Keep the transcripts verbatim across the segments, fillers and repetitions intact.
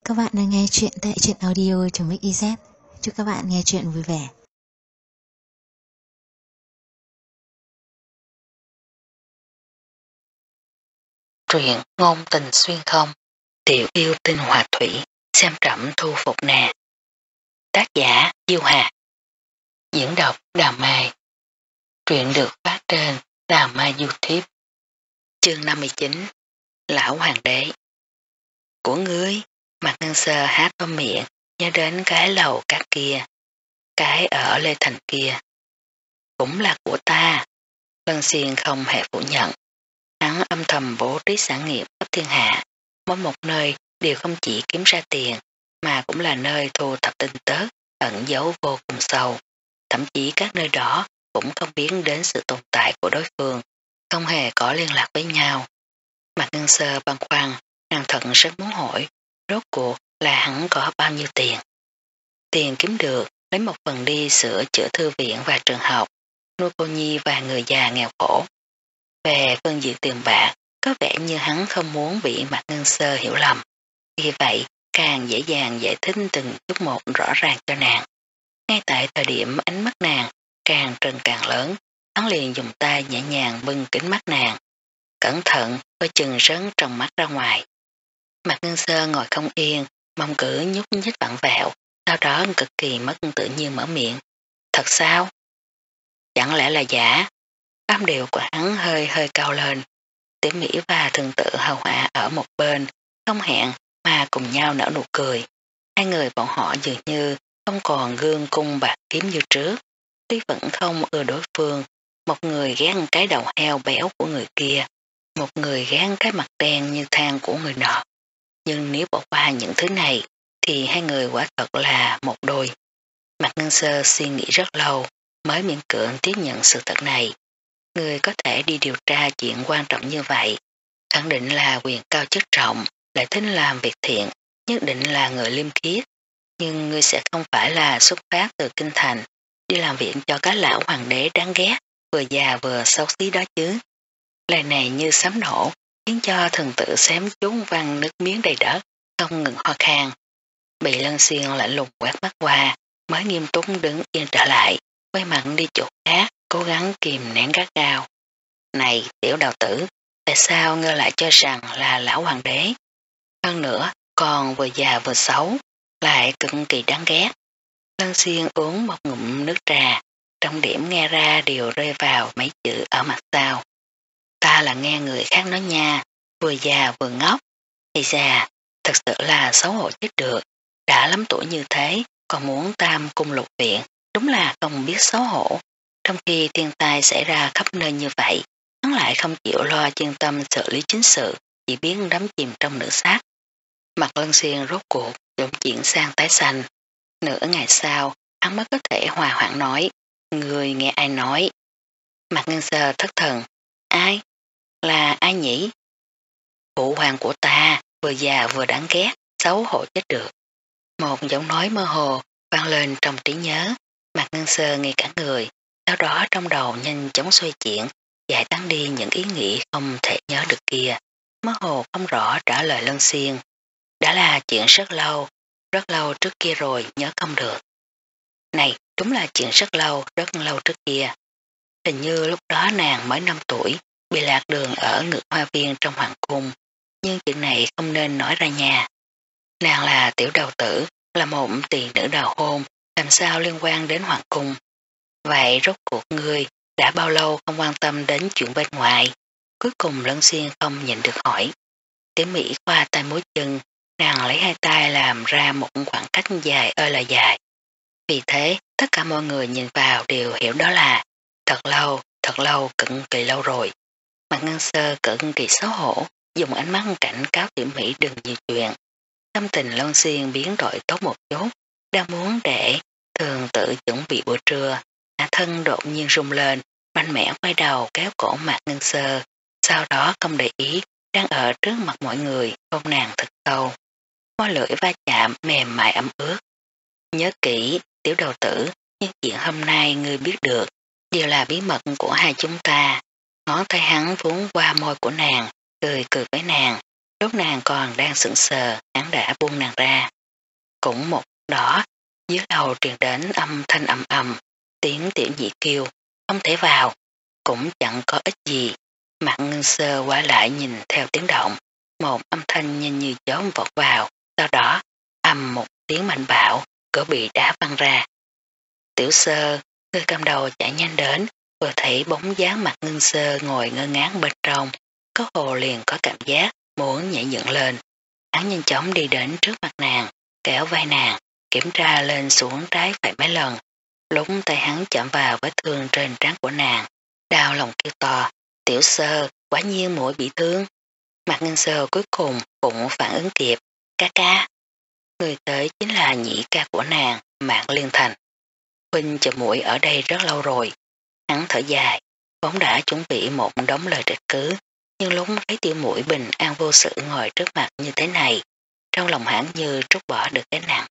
các bạn đang nghe chuyện tại truyện audio.mixyz. Chúc các bạn nghe chuyện vui vẻ. Truyện ngôn tình xuyên không, tiểu yêu tinh hòa thủy, xem trẫm thu phục nè. Tác giả Diêu Hà. Diễn đọc Đào Mai. Truyện được phát trên Đào Mai YouTube. Chương năm mươi chín. Lão Hoàng đế. Của ngươi, Mạc Ngân Sơ há to miệng, nhớ đến cái lầu cát kia, cái ở Lê Thành kia. Cũng là của ta. Lân Xuyên không hề phủ nhận. Hắn âm thầm bố trí sản nghiệp khắp thiên hạ, mỗi một nơi đều không chỉ kiếm ra tiền, mà cũng là nơi thu thập tinh tớt, ẩn giấu vô cùng sâu. Thậm chí các nơi đó cũng không biết đến sự tồn tại của đối phương, không hề có liên lạc với nhau. Mạc Ngân Sơ băn khoăn, nàng thận rất muốn hỏi, rốt cuộc là hắn có bao nhiêu tiền. Tiền kiếm được, lấy một phần đi sửa chữa thư viện và trường học, nuôi cô nhi và người già nghèo khổ. Về phương diện tiền bạc, có vẻ như hắn không muốn bị Mạc Ngân Sơ hiểu lầm. Vì vậy, càng dễ dàng giải thích từng chút một rõ ràng cho nàng. Ngay tại thời điểm ánh mắt nàng càng trừng càng lớn, hắn liền dùng tay nhẹ nhàng bưng kính mắt nàng. Cẩn thận, coi chừng rớn trong mắt ra ngoài. Mạc Ngân Sơ ngồi không yên, mong cử nhúc nhích vặn vẹo, sau đó cực kỳ mất tự nhiên mở miệng. Thật sao? Chẳng lẽ là giả? Âm điệu của hắn hơi hơi cao lên. Tiểu Mỹ và Thường Tự hầu hạ ở một bên, không hẹn mà cùng nhau nở nụ cười. Hai người bọn họ dường như không còn gương cung bạc kiếm như trước. Tuy vẫn không ưa đối phương, một người ghét cái đầu heo béo của người kia, một người ghét cái mặt đen như than của người nọ. Nhưng nếu bỏ qua những thứ này, thì hai người quả thật là một đôi. Mạc Ngân Sơ suy nghĩ rất lâu, mới miễn cưỡng tiếp nhận sự thật này. Người có thể đi điều tra chuyện quan trọng như vậy, khẳng định là quyền cao chức trọng, lại thích làm việc thiện, nhất định là người liêm khiết. Nhưng người sẽ không phải là xuất phát từ kinh thành, đi làm việc cho cái lão hoàng đế đáng ghét, vừa già vừa xấu xí đó chứ. Lời này như sấm nổ, khiến cho Thần Tự xém trốn văng nước miếng đầy đất, không ngừng ho khan. Bị Lân Xuyên lạnh lùng quét mắt qua, mới nghiêm túc đứng yên trở lại, quay mặt đi chỗ khác, cố gắng kìm nén gắt gao. Này tiểu đào tử, tại sao ngươi lại cho rằng là lão hoàng đế? Hơn nữa, còn vừa già vừa xấu, lại cực kỳ đáng ghét. Lân Xuyên uống một ngụm nước trà, trọng điểm nghe ra đều rơi vào mấy chữ ở mặt sau. Ta là nghe người khác nói nha, vừa già vừa ngốc. Thì già, thật sự là xấu hổ chết được. Đã lắm tuổi như thế, còn muốn tam cung lục viện, đúng là không biết xấu hổ. Trong khi thiên tai xảy ra khắp nơi như vậy, hắn lại không chịu lo chuyên tâm xử lý chính sự, chỉ biết đắm chìm trong nữ sát. Mặt Lân Xuyên rốt cuộc, đụng chuyển sang tái xanh. Nửa ngày sau, hắn mới có thể hòa hoãn nói, người nghe ai nói. Mạc Ngân Sơ thất thần, ai? Là ai nhỉ? Phụ hoàng của ta, vừa già vừa đáng ghét, xấu hổ chết được. Một giọng nói mơ hồ vang lên trong trí nhớ, Mạc Ngân Sơ ngay cả người, sau đó trong đầu nhanh chóng xoay chuyển, giải tán đi những ý nghĩ không thể nhớ được kia. Mơ hồ không rõ trả lời Lân Xuyên. Đã là chuyện rất lâu, rất lâu trước kia rồi, nhớ không được. Này, đúng là chuyện rất lâu, rất lâu trước kia. Hình như lúc đó nàng mới năm tuổi, bị lạc đường ở ngược hoa viên trong hoàng cung, nhưng chuyện này không nên nói ra nhà. Nàng là tiểu đầu tử, là một tỳ nữ đào hôn, làm sao liên quan đến hoàng cung. Vậy rốt cuộc ngươi đã bao lâu không quan tâm đến chuyện bên ngoài? Cuối cùng Lân Xuyên không nhìn được hỏi. Tiểu Mỹ khoa tay múa chân, nàng lấy hai tay làm ra một khoảng cách dài ơi là dài. Vì thế, tất cả mọi người nhìn vào đều hiểu đó là thật lâu, thật lâu, cực kỳ lâu rồi. Mạc Ngân Sơ cực kỳ xấu hổ, dùng ánh mắt cảnh cáo Tiểu Mỹ đừng nhiều chuyện. Tâm tình Lân Xuyên biến đổi tốt một chút, đang muốn để Thường Tự chuẩn bị bữa trưa, hạ thân đột nhiên rung lên, mạnh mẽ quay đầu kéo cổ Mạc Ngân Sơ, sau đó không để ý, đang ở trước mặt mọi người, hôn nàng thật sâu. Môi lưỡi va chạm mềm mại ấm ướt. Nhớ kỹ, tiểu đầu tử, những chuyện hôm nay ngươi biết được, đều là bí mật của hai chúng ta. Ngón tay hắn vốn qua môi của nàng, cười cười với nàng. Lúc nàng còn đang sững sờ, hắn đã buông nàng ra. Cũng một đó, dưới lầu truyền đến âm thanh ầm ầm, tiếng tiểu nhị kêu, không thể vào, cũng chẳng có ích gì. Mặt Ngân Sơ quả lại nhìn theo tiếng động, một âm thanh nhanh như gió vọt vào, sau đó ầm một tiếng mạnh bạo, cửa bị đá văng ra. Tiểu Sơ, người cầm đầu chạy nhanh đến, vừa thấy bóng dáng Mặt Ngân Sơ ngồi ngơ ngán bên trong, có hồ liền có cảm giác muốn nhảy dựng lên. Hắn nhanh chóng đi đến trước mặt nàng, kéo vai nàng, kiểm tra lên xuống trái phải mấy lần. Lúc tay hắn chạm vào vết thương trên trán của nàng, đau lòng kêu to, Tiểu Sơ, quả nhiên mũi bị thương. Mặt Ngân Sơ cuối cùng cũng phản ứng kịp, ca ca. Người tới chính là nhị ca của nàng, Mạc Liên Thành. Huynh chờ muội ở đây rất lâu rồi. Hắn thở dài, vốn đã chuẩn bị một đống lời trách cứ, nhưng lúc thấy tiểu muội bình an vô sự ngồi trước mặt như thế này, trong lòng hắn như trút bỏ được cái nặng.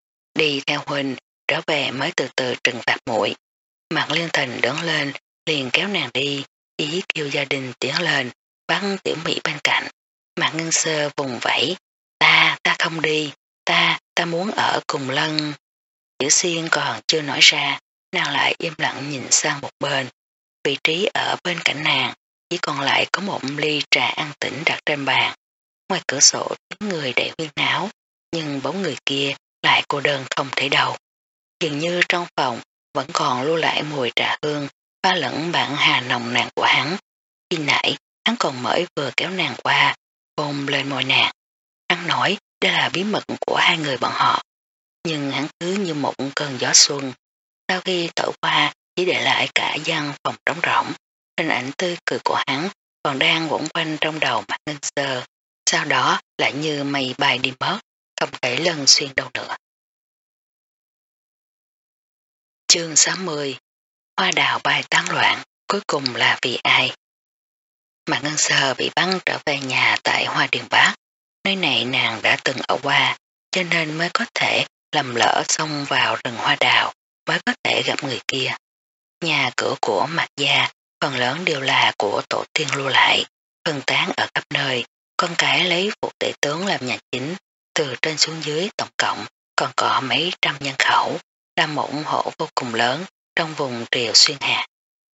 Đi theo huynh, trở về mới từ từ trừng phạt muội. Mạc Liên Thành đứng lên, liền kéo nàng đi, ý kêu gia đình tiến lên, bắn tiểu mỹ bên cạnh. Mạc Ngân Sơ vùng vẫy, ta, ta không đi, ta, ta muốn ở cùng Lân. Chữ Xuyên còn chưa nói ra, nàng lại im lặng nhìn sang một bên. Vị trí ở bên cạnh nàng, chỉ còn lại có một ly trà ăn tĩnh đặt trên bàn. Ngoài cửa sổ tiếng người đầy huyên náo, nhưng bóng người kia lại cô đơn không thể đầu. Dường như trong phòng vẫn còn lưu lại mùi trà hương, pha lẫn bản hà nồng nàn của hắn. Khi nãy, hắn còn mới vừa kéo nàng qua, hôn lên môi nàng. Hắn nói đây là bí mật của hai người bọn họ. Nhưng hắn cứ như một cơn gió xuân. Sau khi thổi qua, chỉ để lại cả gian phòng trống rỗng. Hình ảnh tươi cười của hắn còn đang quẩn quanh trong đầu Mạc Ngân Sơ. Sau đó lại như mây bay đi mất, không thể lần xuyên đâu nữa. Chương sáu mươi. Hoa đào bay tán loạn, cuối cùng là vì ai? Mạc Ngân Sơ bị bắn trở về nhà tại Hoa Điền Bắc. Nơi này nàng đã từng ở qua, cho nên mới có thể lầm lỡ xông vào rừng hoa đào, mới có thể gặp người kia. Nhà cửa của Mạc gia phần lớn đều là của tổ tiên lưu lại, phân tán ở khắp nơi, con cái lấy phụ tể tướng làm nhà chính, từ trên xuống dưới tổng cộng còn có mấy trăm nhân khẩu, là một hộ vô cùng lớn trong vùng Triều Xuyên Hà.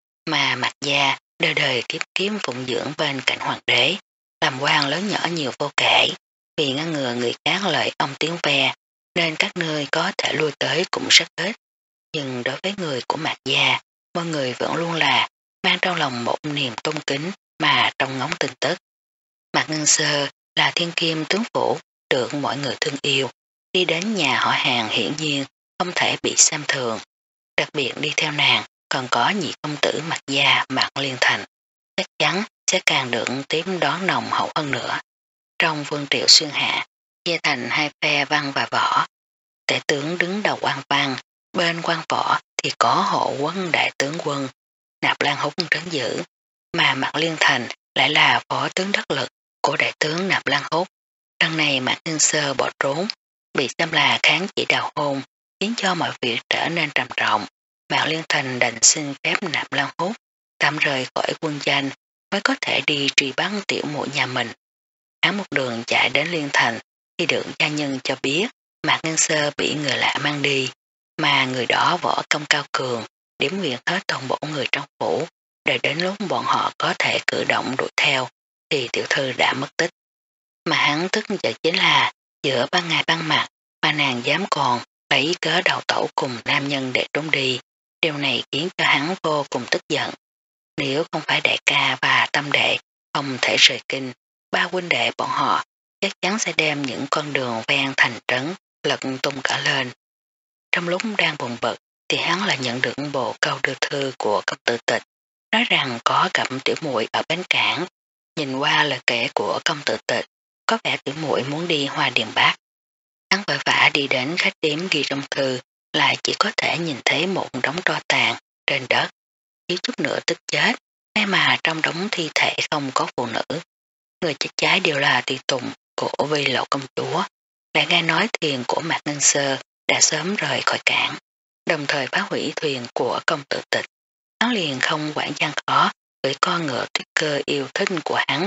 Mà Mạc gia đời đời kiếp kiếm phụng dưỡng bên cạnh hoàng đế, làm quan lớn nhỏ nhiều vô kể, vì ngăn ngừa người khác lời ông tiếng ve, nên các nơi có thể lui tới cũng rất ít. Nhưng đối với người của Mạc gia, mọi người vẫn luôn là mang trong lòng một niềm tôn kính mà trong ngóng tin tức. Mạc Ngân Sơ là thiên kim tướng phủ, được mọi người thương yêu, đi đến nhà họ hàng hiển nhiên không thể bị xem thường. Đặc biệt đi theo nàng còn có nhị công tử Mạc gia Mạc Liên Thành, chắc chắn sẽ càng được tiếp đón nồng hậu hơn nữa. Trong vương triệu xuyên hạ, chia thành hai phe văn và võ. Tể tướng đứng đầu quan văn, bên quan võ thì có hộ quân đại tướng quân, Nạp Lan Húc trấn giữ, mà Mạc Liên Thành lại là phó tướng đắc lực của đại tướng Nạp Lan Húc. Lần này Mạc Ngân Sơ bỏ trốn, bị xem là kháng chỉ đào hôn, khiến cho mọi việc trở nên trầm trọng. Mạc Liên Thành đành xin phép Nạp Lan Húc tạm rời khỏi quân danh mới có thể đi truy bắt tiểu muội nhà mình. Hắn một đường chạy đến Liên Thành thì được gia nhân cho biết Mạc Ngân Sơ bị người lạ mang đi, mà người đó võ công cao cường, điểm nguyện hết toàn bộ người trong phủ, đợi đến lúc bọn họ có thể cử động đuổi theo thì tiểu thư đã mất tích. Mà hắn tức giận chính là giữa ban ngày ban mặt mà nàng dám còn lấy cớ đầu tẩu cùng nam nhân để trốn đi. Điều này khiến cho hắn vô cùng tức giận. Nếu không phải đại ca và tâm đệ không thể rời kinh, ba huynh đệ bọn họ chắc chắn sẽ đem những con đường ven thành trấn lật tung cả lên. Trong lúc đang buồn bực thì hắn lại nhận được bộ câu đưa thư của công tử Tịch, nói rằng có cặp tiểu muội ở bến cảng. Nhìn qua lời kể của công tử Tịch, có vẻ tiểu muội muốn đi Hoa Điền Bắc. Hắn vội vã đi đến khách điếm ghi trong thư, lại chỉ có thể nhìn thấy một đống tro tàn trên đất, thiếu chút nữa tức chết, may mà trong đống thi thể không có phụ nữ. Người chết cháy đều là tùy tùng của Vi Lộ công chúa, lại nghe nói thuyền của Mạc Ngân Sơ đã sớm rời khỏi cảng, đồng thời phá hủy thuyền của công tử Tịch. Hắn liền không quản gian khó với con ngựa tuyết cơ yêu thích của hắn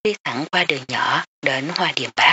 đi thẳng qua đường nhỏ đến Hoa Điền Bắc.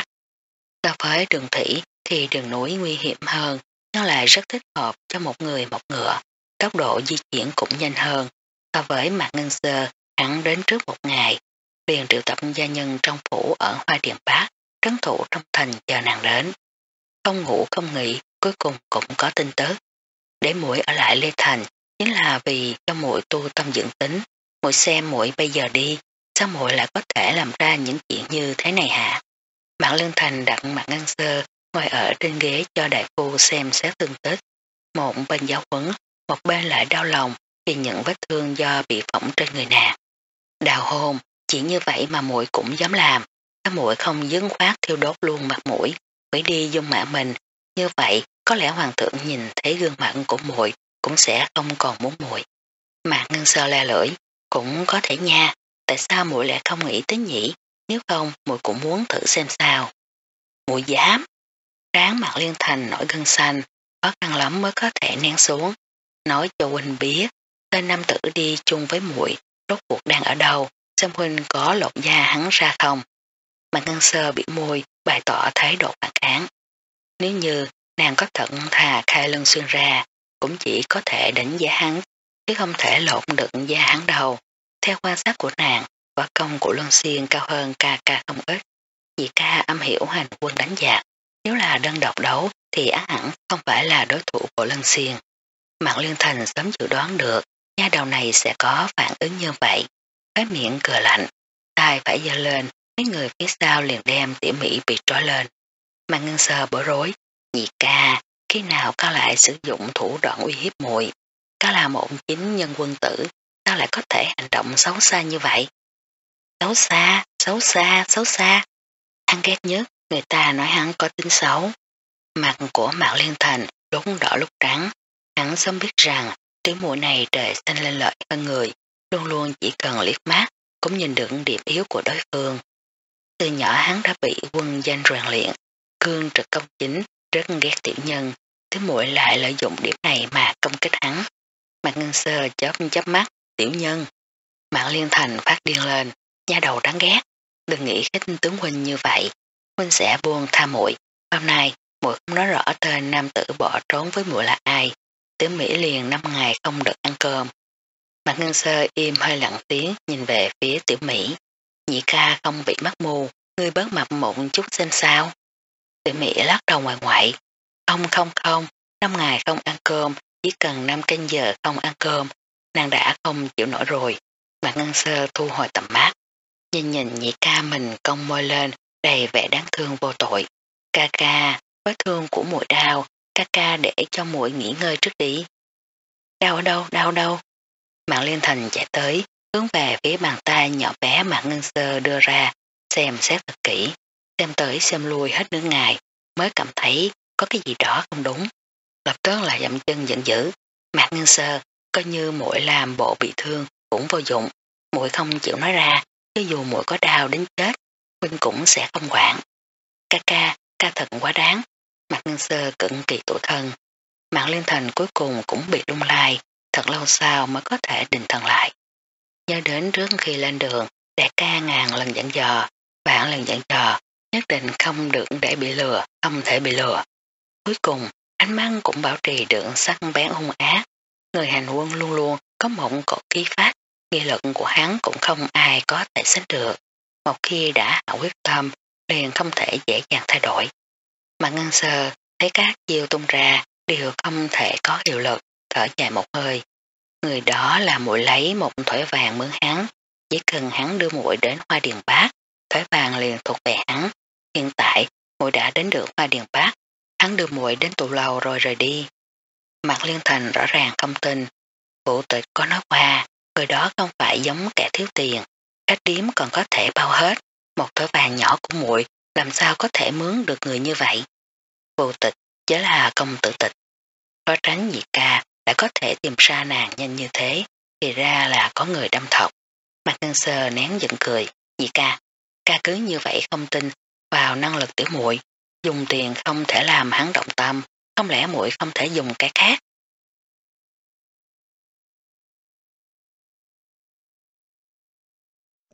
So với đường thủy thì đường núi nguy hiểm hơn, nhưng lại rất thích hợp cho một người một ngựa, tốc độ di chuyển cũng nhanh hơn. So với Mạc Ngân Sơ, hắn đến trước một ngày, liền triệu tập gia nhân trong phủ ở Hoa Điền Bắc, trấn thủ trong thành chờ nàng đến. Không ngủ không nghỉ, cuối cùng cũng có tin tức. Để muội ở lại Lê Thành chính là vì cho muội tu tâm dưỡng tính. Muội xem muội bây giờ đi, sao muội lại có thể làm ra những chuyện như thế này hả? Mạc Lương Thành đặt Mạc Ngân Sơ ngồi ở trên ghế cho đại phu xem xét thương tích. Một bên giáo huấn, một bên lại đau lòng vì những vết thương do bị phỏng trên người nàng. Đào hôn, chỉ như vậy mà muội cũng dám làm, sao muội không dứt khoát thiêu đốt luôn mặt mũi, hủy đi dung mạo mình, như vậy có lẽ hoàng thượng nhìn thấy gương mặt của muội cũng sẽ không còn muốn muội. Mạc Ngân Sơ le lưỡi, cũng có thể nha, tại sao muội lại không nghĩ tới nhỉ, nếu không muội cũng muốn thử xem sao. Muội dám? Trán Mạc Liên Thành nổi gân xanh, khó khăn lắm mới có thể nén xuống, nói cho huynh biết, tên nam tử đi chung với muội rốt cuộc đang ở đâu, xem huynh có lột da hắn ra không. Mạc Ngân Sơ bị môi bày tỏ thái độ phản kháng. Nếu như nàng có thận thà khai lân xuyên ra, cũng chỉ có thể đánh giá hắn, chứ không thể lộn được da hắn đâu. Theo quan sát của nàng, võ công của Luân Xuyên cao hơn ca ca không ít. Vì ca âm hiểu hành quân đánh giặc, nếu là đơn độc đấu thì á hẳn không phải là đối thủ của Luân Xuyên. Mạc Liên Thành sớm dự đoán được nha đầu này sẽ có phản ứng như vậy. Cái miệng cười lạnh, tay phải giơ lên, mấy người phía sau liền đem tỉ mỉ bị trói lên. Mạc Ngân Sơ bối rối, nhị ca, khi nào cao lại sử dụng thủ đoạn uy hiếp muội? Cao là một chính nhân quân tử, sao lại có thể hành động xấu xa như vậy? Xấu xa, xấu xa, xấu xa. Hắn ghét nhất, người ta nói hắn có tính xấu. Mặt của Mạc Liên Thành lúc đỏ lúc trắng, hắn sớm biết rằng tiếng mùa này trời xanh lên lợi hơn người, luôn luôn chỉ cần liếc mắt cũng nhìn được điểm yếu của đối phương. Từ nhỏ hắn đã bị quân danh rèn luyện, cương trực công chính, rất ghét tiểu nhân, thứ muội lại lợi dụng điểm này mà công kích hắn. Mạc Ngân Sơ chớp chớp mắt, tiểu nhân. Mạc Liên Thành phát điên lên, nha đầu đáng ghét, đừng nghĩ khích tướng huynh như vậy, huynh sẽ buông tha muội. Hôm nay muội không nói rõ tên nam tử bỏ trốn với muội là ai, Tiểu Mỹ liền năm ngày không được ăn cơm. Mạc Ngân Sơ im hơi lặng tiếng nhìn về phía Tiểu Mỹ. Nhị ca không bị mắc mù, ngươi bớt mập một chút xem sao. Tiểu Mỹ lắc đầu ngoài ngoại. Không không không, năm ngày không ăn cơm, chỉ cần năm canh giờ không ăn cơm, nàng đã không chịu nổi rồi. Mạc Ngân Sơ thu hồi tầm mắt, nhìn nhìn nhị ca mình cong môi lên, đầy vẻ đáng thương vô tội. Ca ca, vết thương của muội đau, ca ca để cho muội nghỉ ngơi trước đi. Đau ở đâu, đau đâu? Mạc Liên Thành chạy tới, hướng về phía bàn tay nhỏ bé Mạc Ngân Sơ đưa ra, xem xét thật kỹ, xem tới xem lui hết nửa ngày, mới cảm thấy có cái gì đó không đúng. Lập tức là dậm chân giận dữ. Mạc Ngân Sơ, coi như muội làm bộ bị thương cũng vô dụng, muội không chịu nói ra, cho dù muội có đau đến chết, huynh cũng sẽ không quản. Ca ca, ca thật quá đáng. Mạc Ngân Sơ cực kỳ tủi thân. Mạc Liên Thành cuối cùng cũng bị lung lai, thật lâu sau mới có thể định thần lại. Nhớ đến trước khi lên đường, đại ca ngàn lần dặn dò, vạn lần dặn dò, nhất định không được để bị lừa, không thể bị lừa. Cuối cùng, ánh mắt cũng bảo trì được sắc bén hung ác. Người hành quân luôn luôn có một cột ký phát, nghị lực của hắn cũng không ai có thể sánh được. Một khi đã hạ quyết tâm, liền không thể dễ dàng thay đổi. Mà Ngân Sơ thấy các chiêu tung ra đều không thể có hiệu lực, thở dài một hơi. Người đó là muội lấy một thỏi vàng mướn hắn, chỉ cần hắn đưa muội đến Hoa Điền Bắc, thỏi vàng liền thuộc về hắn. Hiện tại muội đã đến được Hoa Điền Bắc, hắn đưa muội đến tù lầu rồi rời đi. Mạc Liên Thành rõ ràng không tin. Phụ tịch có nói qua, người đó không phải giống kẻ thiếu tiền, khách điếm còn có thể bao hết, một thỏi vàng nhỏ của muội làm sao có thể mướn được người như vậy. Phụ tịch chỉ là công tử tịch, có tránh nhị ca đã có thể tìm ra nàng nhanh như thế, thì ra là có người đâm thọc. Mạc Ngân Sơ nén giận cười, nhị ca, ca cứ như vậy không tin vào năng lực tiểu muội, dùng tiền không thể làm hắn động tâm, không lẽ muội không thể dùng cái khác.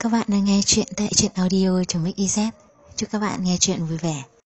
Các bạn đang nghe chuyện tại truyện audio.mixyz. Chúc các bạn nghe chuyện vui vẻ.